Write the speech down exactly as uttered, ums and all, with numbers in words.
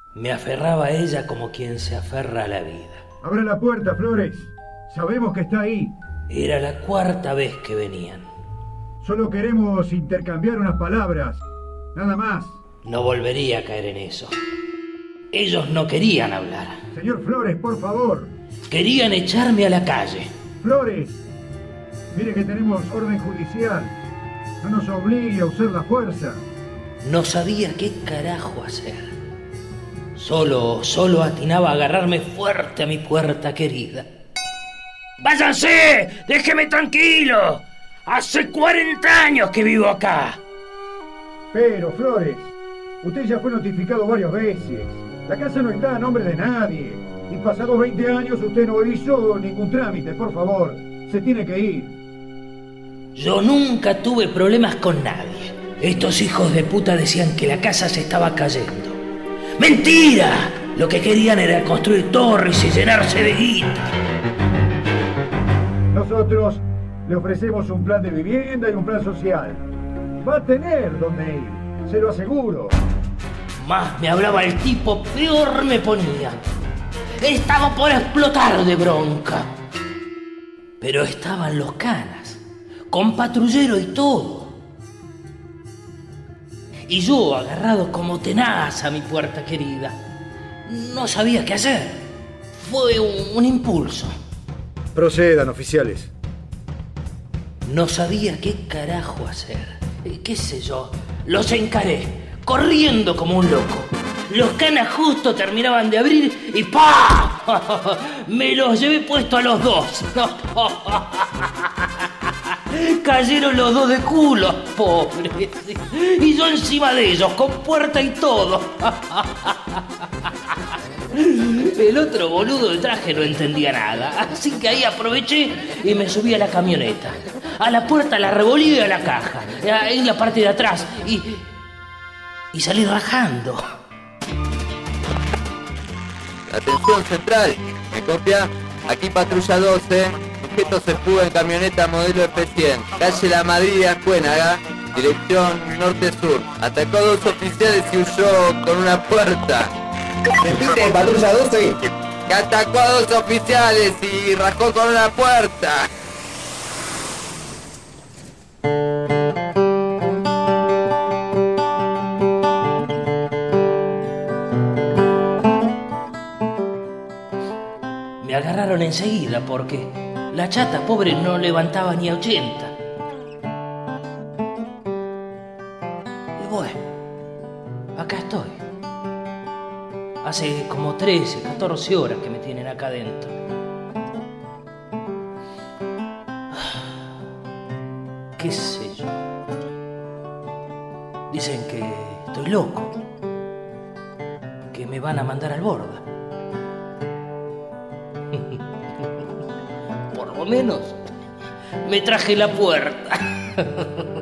Me aferraba a ella como quien se aferra a la vida. Abre la puerta, Flores. Sabemos que está ahí. Era la cuarta vez que venían. Solo queremos intercambiar unas palabras. Nada más. No volvería a caer en eso. Ellos no querían hablar. Señor Flores, por favor. Querían echarme a la calle. Flores, mire que tenemos orden judicial. No nos obligue a usar la fuerza. No sabía qué carajo hacer. Solo, solo atinaba a agarrarme fuerte a mi puerta querida. ¡Váyanse! ¡Déjeme tranquilo! Hace cuarenta años que vivo acá. Pero, Flores, usted ya fue notificado varias veces. La casa no está a nombre de nadie. Y pasados veinte años usted no hizo ningún trámite. Por favor, se tiene que ir. Yo nunca tuve problemas con nadie. Estos hijos de puta decían que la casa se estaba cayendo. ¡Mentira! Lo que querían era construir torres y llenarse de guita. Nosotros le ofrecemos un plan de vivienda y un plan social. Va a tener donde ir, se lo aseguro. Más me hablaba el tipo, peor me ponía. Estaba por explotar de bronca. Pero estaban los canas, con patrullero y todo. Y yo, agarrado como tenaz a mi puerta querida, no sabía qué hacer. Fue un, un impulso. Procedan, oficiales. No sabía qué carajo hacer. ¿Qué sé yo? Los encaré, corriendo como un loco. Los canas justo terminaban de abrir y ¡pah! Me los llevé puesto a los dos. Cayeron los dos de culo, pobres. Y yo encima de ellos, con puerta y todo. El otro boludo de traje no entendía nada, así que ahí aproveché y me subí a la camioneta. A la puerta, a la revolví y a la caja, en la parte de atrás, y, y salí rajando. Atención central, ¿me copia? Aquí patrulla doce, sujeto se fuga en camioneta modelo F cien, calle La Madrid de Ascuénaga, dirección norte-sur. Atacó a dos oficiales y huyó con una puerta. Repite, patrulla doce. Que atacó a dos oficiales y rajó con una puerta. Me agarraron enseguida porque la chata pobre no levantaba ni a ochenta. Y bueno, acá estoy. Hace como trece, catorce horas que me tienen acá adentro. ¿Qué sé yo? Dicen que estoy loco, que me van a mandar al Borda. Por lo menos me traje la puerta.